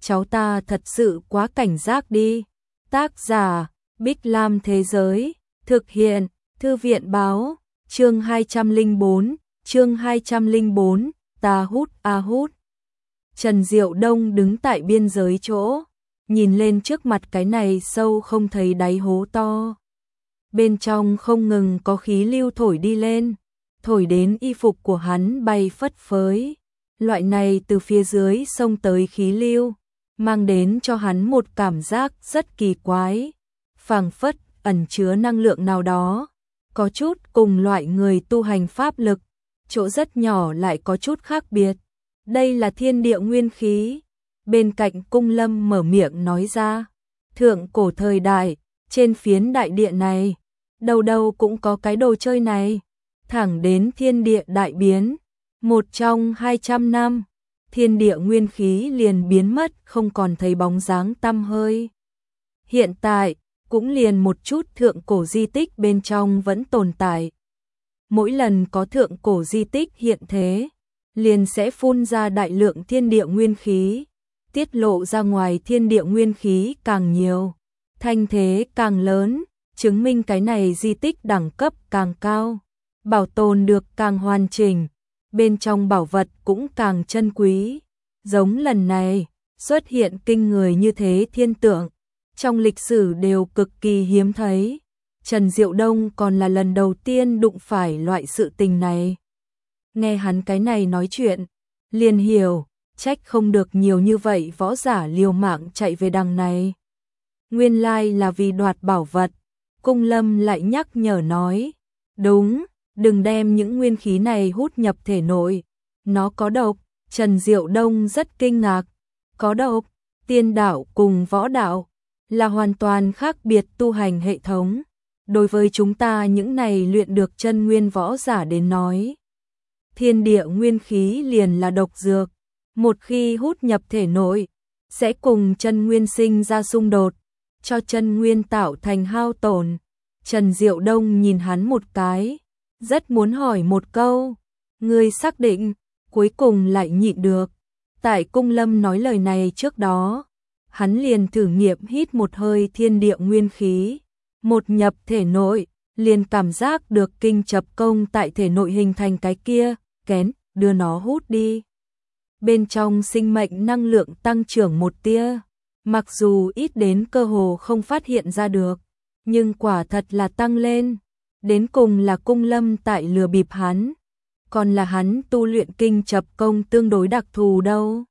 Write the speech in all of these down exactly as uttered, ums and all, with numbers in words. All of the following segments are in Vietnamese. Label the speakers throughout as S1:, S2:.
S1: cháu ta thật sự quá cảnh giác đi. Tác giả, Bích Lam Thế Giới, thực hiện, Thư viện Báo, chương hai trăm lẻ bốn, chương hai trăm lẻ bốn, ta hút a hút. Trần Diệu Đông đứng tại biên giới chỗ, nhìn lên trước mặt cái này sâu không thấy đáy hố to. Bên trong không ngừng có khí lưu thổi đi lên, thổi đến y phục của hắn bay phất phới. Loại này từ phía dưới xông tới khí lưu, mang đến cho hắn một cảm giác rất kỳ quái, phảng phất ẩn chứa năng lượng nào đó, có chút cùng loại người tu hành pháp lực, chỗ rất nhỏ lại có chút khác biệt. Đây là thiên địa nguyên khí. Bên cạnh Cung Lâm mở miệng nói ra, thượng cổ thời đại, trên phiến đại địa này, đâu đâu cũng có cái đồ chơi này, thẳng đến thiên địa đại biến, một trong hai trăm năm, thiên địa nguyên khí liền biến mất, không còn thấy bóng dáng tăm hơi. Hiện tại, cũng liền một chút thượng cổ di tích bên trong vẫn tồn tại. Mỗi lần có thượng cổ di tích hiện thế, liền sẽ phun ra đại lượng thiên địa nguyên khí, tiết lộ ra ngoài thiên địa nguyên khí càng nhiều, thanh thế càng lớn, chứng minh cái này di tích đẳng cấp càng cao, bảo tồn được càng hoàn chỉnh, bên trong bảo vật cũng càng chân quý. Giống lần này, xuất hiện kinh người như thế thiên tượng, trong lịch sử đều cực kỳ hiếm thấy. Trần Diệu Đông còn là lần đầu tiên đụng phải loại sự tình này. Nghe hắn cái này nói chuyện, liền hiểu, trách không được nhiều như vậy võ giả liều mạng chạy về đằng này. Nguyên lai là vì đoạt bảo vật. Cung Lâm lại nhắc nhở nói, đúng, đừng đem những nguyên khí này hút nhập thể nội, nó có độc. Trần Diệu Đông rất kinh ngạc, có độc. Tiên đạo cùng võ đạo là hoàn toàn khác biệt tu hành hệ thống. Đối với chúng ta những này luyện được chân nguyên võ giả đến nói, thiên địa nguyên khí liền là độc dược, một khi hút nhập thể nội, sẽ cùng chân nguyên sinh ra xung đột, cho chân nguyên tạo thành hao tổn. Trần Diệu Đông nhìn hắn một cái, rất muốn hỏi một câu, ngươi xác định, cuối cùng lại nhịn được. Tại Cung Lâm nói lời này trước đó, hắn liền thử nghiệm hít một hơi thiên địa nguyên khí, một nhập thể nội, liền cảm giác được kinh chập công tại thể nội hình thành cái kia, kén, đưa nó hút đi. Bên trong sinh mệnh năng lượng tăng trưởng một tia, mặc dù ít đến cơ hồ không phát hiện ra được, nhưng quả thật là tăng lên. Đến cùng là Cung Lâm tại lừa bịp hắn, còn là hắn tu luyện kinh chập công tương đối đặc thù đâu.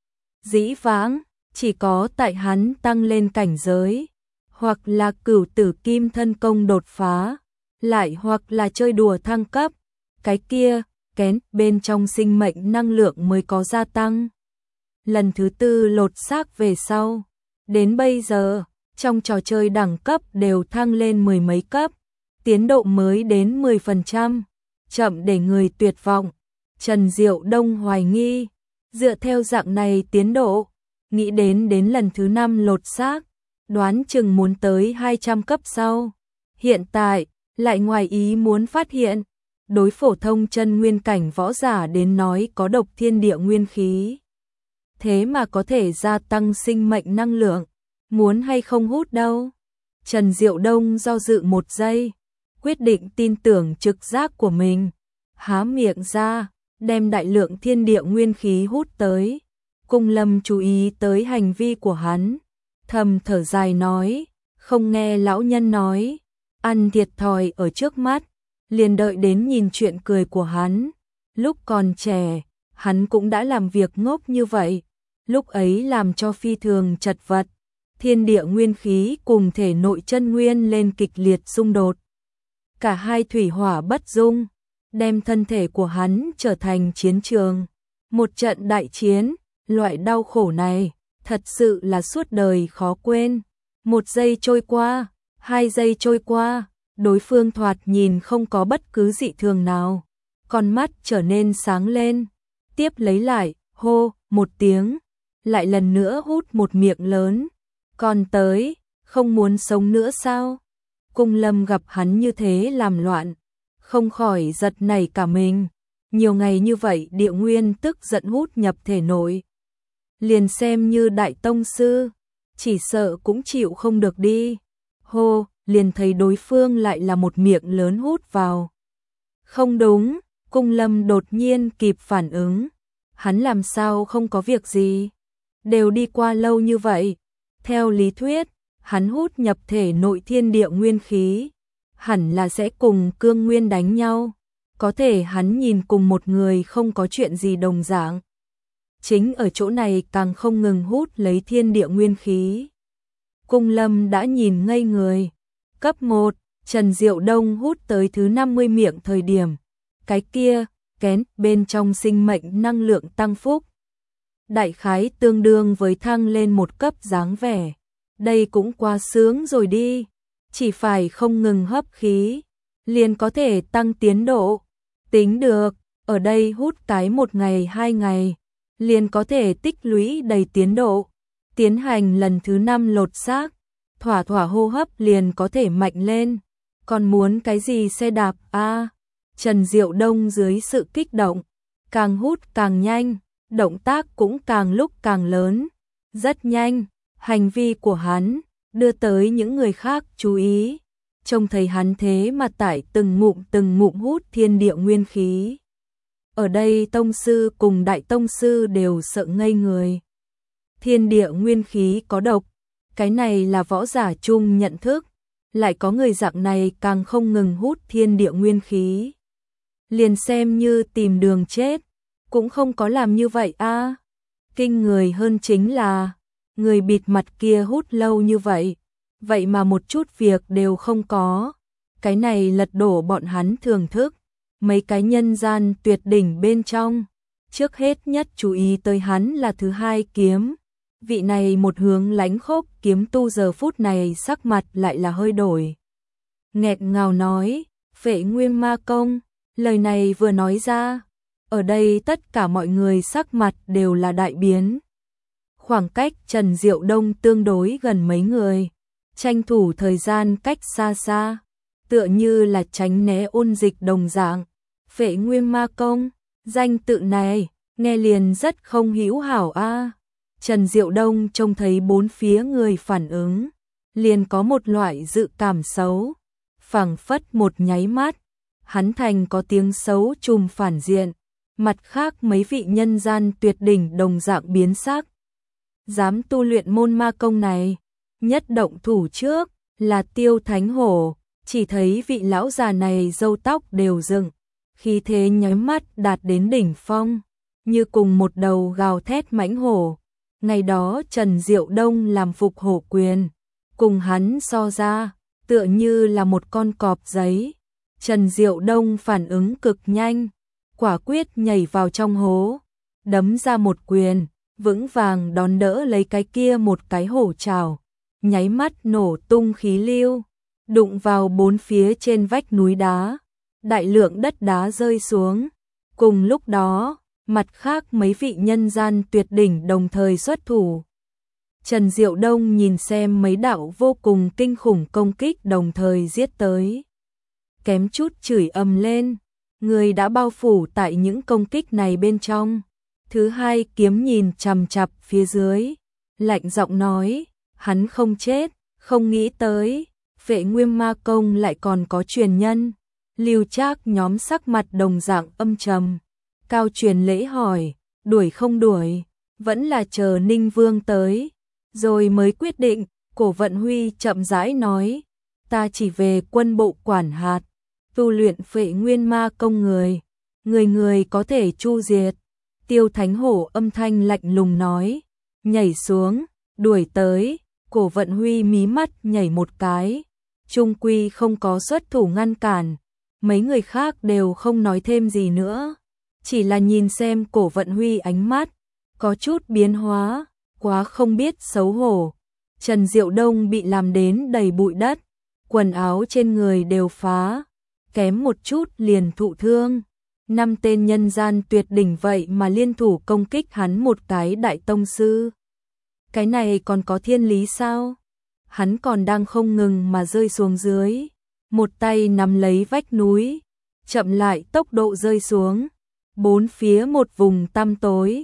S1: Dĩ vãng, chỉ có tại hắn tăng lên cảnh giới, hoặc là cửu tử kim thân công đột phá, lại hoặc là chơi đùa thăng cấp, cái kia, kén, bên trong sinh mệnh năng lượng mới có gia tăng. Lần thứ tư lột xác về sau, đến bây giờ, trong trò chơi đẳng cấp đều thăng lên mười mấy cấp, tiến độ mới đến mười phần trăm, chậm để người tuyệt vọng. Trần Diệu Đông hoài nghi, dựa theo dạng này tiến độ, nghĩ đến đến lần thứ năm lột xác, đoán chừng muốn tới hai trăm cấp sau. Hiện tại, lại ngoài ý muốn phát hiện, đối phổ thông chân nguyên cảnh võ giả đến nói có độc thiên địa nguyên khí. Thế mà có thể gia tăng sinh mệnh năng lượng, muốn hay không hút đâu. Trần Diệu Đông do dự một giây, quyết định tin tưởng trực giác của mình, há miệng ra, đem đại lượng thiên địa nguyên khí hút tới. Cung Lâm chú ý tới hành vi của hắn, thầm thở dài nói, không nghe lão nhân nói, ăn thiệt thòi ở trước mắt, liền đợi đến nhìn chuyện cười của hắn. Lúc còn trẻ, hắn cũng đã làm việc ngốc như vậy, lúc ấy làm cho phi thường chật vật, thiên địa nguyên khí cùng thể nội chân nguyên lên kịch liệt xung đột. Cả hai thủy hỏa bất dung, đem thân thể của hắn trở thành chiến trường. Một trận đại chiến, loại đau khổ này, thật sự là suốt đời khó quên. Một giây trôi qua, hai giây trôi qua, đối phương thoạt nhìn không có bất cứ dị thường nào. Con mắt trở nên sáng lên, tiếp lấy lại, hô, một tiếng, lại lần nữa hút một miệng lớn. Còn tới, không muốn sống nữa sao? Cung Lâm gặp hắn như thế làm loạn, không khỏi giật nảy cả mình. Nhiều ngày như vậy địa nguyên tức giận hút nhập thể nội. liền xem như đại tông sư, chỉ sợ cũng chịu không được đi. Hô, liền thấy đối phương lại là một miệng lớn hút vào. Không đúng, Cung Lâm đột nhiên kịp phản ứng. Hắn làm sao không có việc gì? Đều đi qua lâu như vậy. Theo lý thuyết, hắn hút nhập thể nội thiên địa nguyên khí, hẳn là sẽ cùng cương nguyên đánh nhau. Có thể hắn nhìn cùng một người không có chuyện gì đồng dạng. Chính ở chỗ này càng không ngừng hút lấy thiên địa nguyên khí. Cung Lâm đã nhìn ngây người. Cấp một, Trần Diệu Đông hút tới thứ năm mươi miệng thời điểm. Cái kia, kén bên trong sinh mệnh năng lượng tăng phúc. Đại khái tương đương với thăng lên một cấp dáng vẻ. Đây cũng quá sướng rồi đi. Chỉ phải không ngừng hấp khí, liền có thể tăng tiến độ. Tính được, ở đây hút cái một ngày hai ngày, liền có thể tích lũy đầy tiến độ. Tiến hành lần thứ năm lột xác, thỏa thỏa hô hấp liền có thể mạnh lên. Còn muốn cái gì xe đạp a? À, Trần Diệu Đông dưới sự kích động, càng hút càng nhanh, động tác cũng càng lúc càng lớn. Rất nhanh, hành vi của hắn đưa tới những người khác chú ý. Trông thấy hắn thế mà tải từng ngụm từng ngụm hút thiên địa nguyên khí. Ở đây tông sư cùng đại tông sư đều sợ ngây người. Thiên địa nguyên khí có độc, cái này là võ giả chung nhận thức. Lại có người dạng này càng không ngừng hút thiên địa nguyên khí. Liền xem như tìm đường chết, cũng không có làm như vậy a. À, kinh người hơn chính là, người bịt mặt kia hút lâu như vậy, vậy mà một chút việc đều không có. Cái này lật đổ bọn hắn thưởng thức. Mấy cái nhân gian tuyệt đỉnh bên trong, trước hết nhất chú ý tới hắn là thứ hai kiếm. Vị này một hướng lãnh khốc kiếm tu giờ phút này sắc mặt lại là hơi đổi. Nghẹt ngào nói, Phệ Nguyên Ma Công. Lời này vừa nói ra, ở đây tất cả mọi người sắc mặt đều là đại biến. Khoảng cách Trần Diệu Đông tương đối gần mấy người, tranh thủ thời gian cách xa xa, tựa như là tránh né ôn dịch đồng dạng. Phệ Nguyên Ma Công, danh tự này, nghe liền rất không hữu hảo a. À, Trần Diệu Đông trông thấy bốn phía người phản ứng, liền có một loại dự cảm xấu. Phảng phất một nháy mắt, hắn thành có tiếng xấu trùm phản diện. Mặt khác mấy vị nhân gian tuyệt đỉnh đồng dạng biến sắc. Dám tu luyện môn ma công này, nhất động thủ trước là Tiêu Thánh Hổ. Chỉ thấy vị lão già này râu tóc đều dựng, khí thế nháy mắt đạt đến đỉnh phong, như cùng một đầu gào thét mãnh hổ. Ngày đó Trần Diệu Đông làm phục hổ quyền, cùng hắn so ra, tựa như là một con cọp giấy. Trần Diệu Đông phản ứng cực nhanh, quả quyết nhảy vào trong hố, đấm ra một quyền, vững vàng đón đỡ lấy cái kia một cái hổ trảo, nháy mắt nổ tung khí lưu, đụng vào bốn phía trên vách núi đá, đại lượng đất đá rơi xuống. Cùng lúc đó, mặt khác mấy vị nhân gian tuyệt đỉnh đồng thời xuất thủ. Trần Diệu Đông nhìn xem mấy đạo vô cùng kinh khủng công kích đồng thời giết tới, kém chút chửi ầm lên. Người đã bao phủ tại những công kích này bên trong. Thứ hai kiếm nhìn chằm chằm phía dưới, lạnh giọng nói, hắn không chết, không nghĩ tới, Phệ Nguyên Ma Công lại còn có truyền nhân. Lưu Trác nhóm sắc mặt đồng dạng âm trầm. Cao Truyền Lễ hỏi, đuổi không đuổi, vẫn là chờ Ninh Vương tới, rồi mới quyết định. Cổ Vận Huy chậm rãi nói, ta chỉ về quân bộ quản hạt, tu luyện Phệ Nguyên Ma Công người, người người có thể chu diệt. Tiêu Thánh Hổ âm thanh lạnh lùng nói, nhảy xuống, đuổi tới. Cổ Vận Huy mí mắt nhảy một cái, trung quy không có xuất thủ ngăn cản. Mấy người khác đều không nói thêm gì nữa, chỉ là nhìn xem Cổ Vận Huy ánh mắt có chút biến hóa, quá không biết xấu hổ. Trần Diệu Đông bị làm đến đầy bụi đất, quần áo trên người đều phá, kém một chút liền thụ thương. Năm tên nhân gian tuyệt đỉnh vậy mà liên thủ công kích hắn một cái đại tông sư. Cái này còn có thiên lý sao? Hắn còn đang không ngừng mà rơi xuống dưới, một tay nắm lấy vách núi, chậm lại tốc độ rơi xuống. Bốn phía một vùng tăm tối,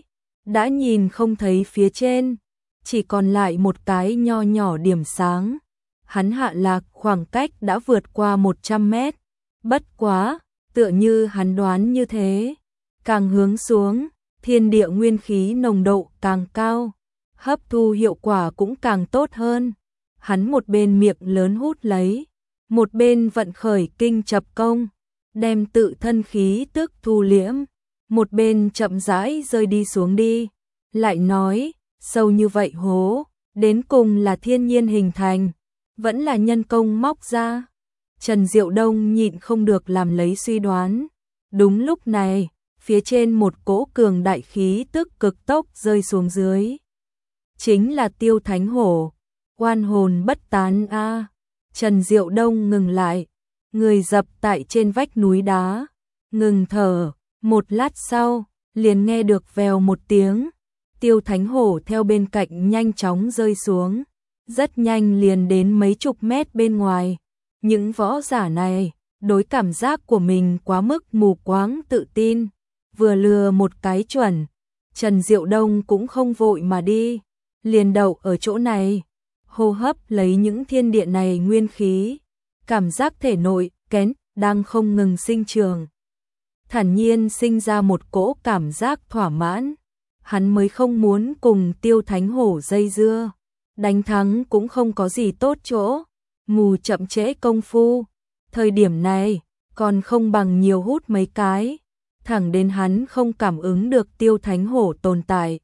S1: đã nhìn không thấy phía trên, chỉ còn lại một cái nho nhỏ điểm sáng. Hắn hạ lạc khoảng cách đã vượt qua một trăm mét, bất quá, tựa như hắn đoán như thế, càng hướng xuống, thiên địa nguyên khí nồng độ càng cao, hấp thu hiệu quả cũng càng tốt hơn. Hắn một bên miệng lớn hút lấy, một bên vận khởi kinh chập công, đem tự thân khí tức thu liễm, một bên chậm rãi rơi đi xuống đi, lại nói, sâu như vậy hố, đến cùng là thiên nhiên hình thành, vẫn là nhân công móc ra. Trần Diệu Đông nhịn không được làm lấy suy đoán. Đúng lúc này, phía trên một cỗ cường đại khí tức cực tốc rơi xuống dưới. Chính là Tiêu Thánh Hổ, oan hồn bất tán a. À. Trần Diệu Đông ngừng lại, người dập tại trên vách núi đá, ngừng thở, một lát sau, liền nghe được vèo một tiếng, Tiêu Thánh Hổ theo bên cạnh nhanh chóng rơi xuống, rất nhanh liền đến mấy chục mét bên ngoài. Những võ giả này, đối cảm giác của mình quá mức mù quáng tự tin, vừa lừa một cái chuẩn, Trần Diệu Đông cũng không vội mà đi, liền đậu ở chỗ này, hô hấp lấy những thiên địa này nguyên khí, cảm giác thể nội, kén, đang không ngừng sinh trường. Thản nhiên sinh ra một cỗ cảm giác thỏa mãn, hắn mới không muốn cùng Tiêu Thánh Hổ dây dưa, đánh thắng cũng không có gì tốt chỗ, mù chậm trễ công phu, thời điểm này, còn không bằng nhiều hút mấy cái, thẳng đến hắn không cảm ứng được Tiêu Thánh Hổ tồn tại.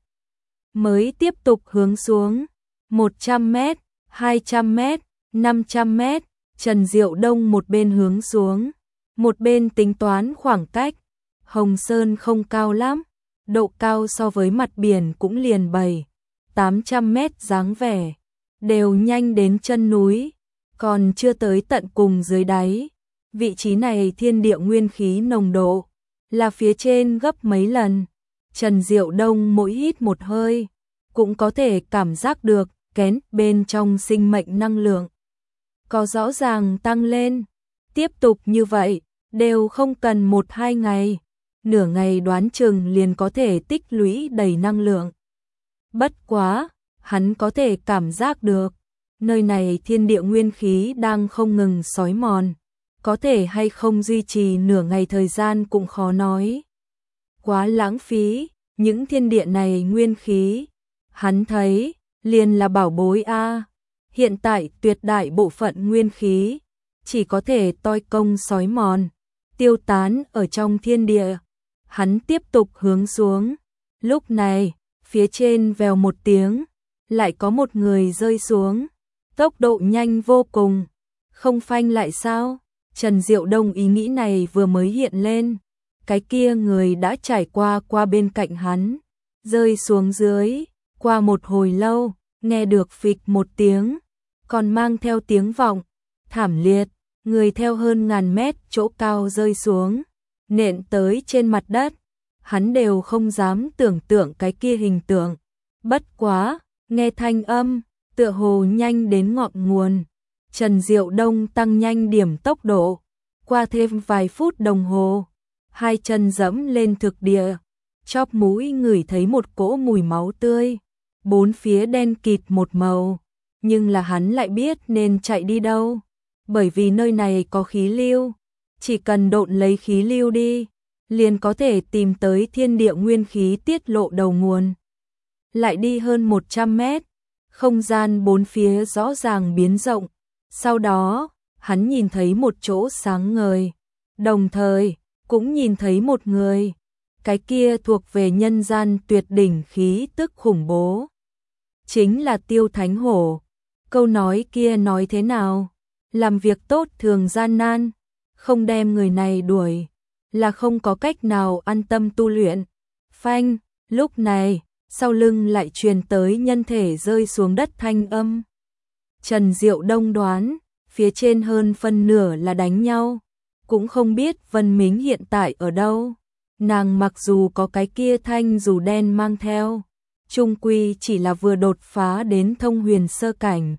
S1: Mới tiếp tục hướng xuống, một trăm mét, hai trăm mét, năm trăm mét, Trần Diệu Đông một bên hướng xuống, một bên tính toán khoảng cách. Hồng Sơn không cao lắm, độ cao so với mặt biển cũng liền bảy, tám trăm mét dáng vẻ, đều nhanh đến chân núi, còn chưa tới tận cùng dưới đáy. Vị trí này thiên địa nguyên khí nồng độ là phía trên gấp mấy lần. Trần Diệu Đông mỗi hít một hơi, cũng có thể cảm giác được kén bên trong sinh mệnh năng lượng có rõ ràng tăng lên. Tiếp tục như vậy, đều không cần một hai ngày, nửa ngày đoán chừng liền có thể tích lũy đầy năng lượng. Bất quá, hắn có thể cảm giác được, nơi này thiên địa nguyên khí đang không ngừng xói mòn, có thể hay không duy trì nửa ngày thời gian cũng khó nói. Quá lãng phí, những thiên địa này nguyên khí, hắn thấy, liền là bảo bối a. Hiện tại tuyệt đại bộ phận nguyên khí, chỉ có thể toi công xói mòn, tiêu tán ở trong thiên địa. Hắn tiếp tục hướng xuống, lúc này, phía trên vèo một tiếng, lại có một người rơi xuống, tốc độ nhanh vô cùng, không phanh lại sao? Trần Diệu Đông ý nghĩ này vừa mới hiện lên, cái kia người đã trải qua qua bên cạnh hắn, rơi xuống dưới, qua một hồi lâu, nghe được phịch một tiếng, còn mang theo tiếng vọng, thảm liệt, người theo hơn ngàn mét chỗ cao rơi xuống, nện tới trên mặt đất, hắn đều không dám tưởng tượng cái kia hình tượng, bất quá, nghe thanh âm, tựa hồ nhanh đến ngọn nguồn, Trần Diệu Đông tăng nhanh điểm tốc độ, qua thêm vài phút đồng hồ, hai chân dẫm lên thực địa, chóp mũi ngửi thấy một cỗ mùi máu tươi, bốn phía đen kịt một màu, nhưng là hắn lại biết nên chạy đi đâu, bởi vì nơi này có khí lưu, chỉ cần độn lấy khí lưu đi, liền có thể tìm tới thiên địa nguyên khí tiết lộ đầu nguồn. Lại đi hơn một trăm mét, không gian bốn phía rõ ràng biến rộng, sau đó, hắn nhìn thấy một chỗ sáng ngời, đồng thời, cũng nhìn thấy một người, cái kia thuộc về nhân gian tuyệt đỉnh khí tức khủng bố. Chính là Tiêu Thánh Hổ. Câu nói kia nói thế nào? Làm việc tốt thường gian nan, không đem người này đuổi, là không có cách nào an tâm tu luyện. Phanh, lúc này, sau lưng lại truyền tới nhân thể rơi xuống đất thanh âm. Trần Diệu Đông đoán, phía trên hơn phân nửa là đánh nhau, cũng không biết Vân Mính hiện tại ở đâu. Nàng mặc dù có cái kia thanh dù đen mang theo, chung quy chỉ là vừa đột phá đến thông huyền sơ cảnh.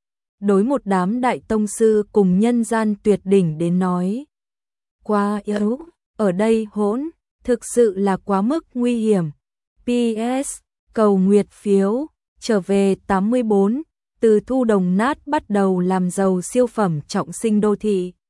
S1: Đối một đám đại tông sư cùng nhân gian tuyệt đỉnh đến nói, quá yếu, ở đây hỗn, thực sự là quá mức nguy hiểm. pê ét Cầu nguyệt phiếu, trở về tám mươi bốn, từ thu đồng nát bắt đầu làm giàu siêu phẩm trọng sinh đô thị.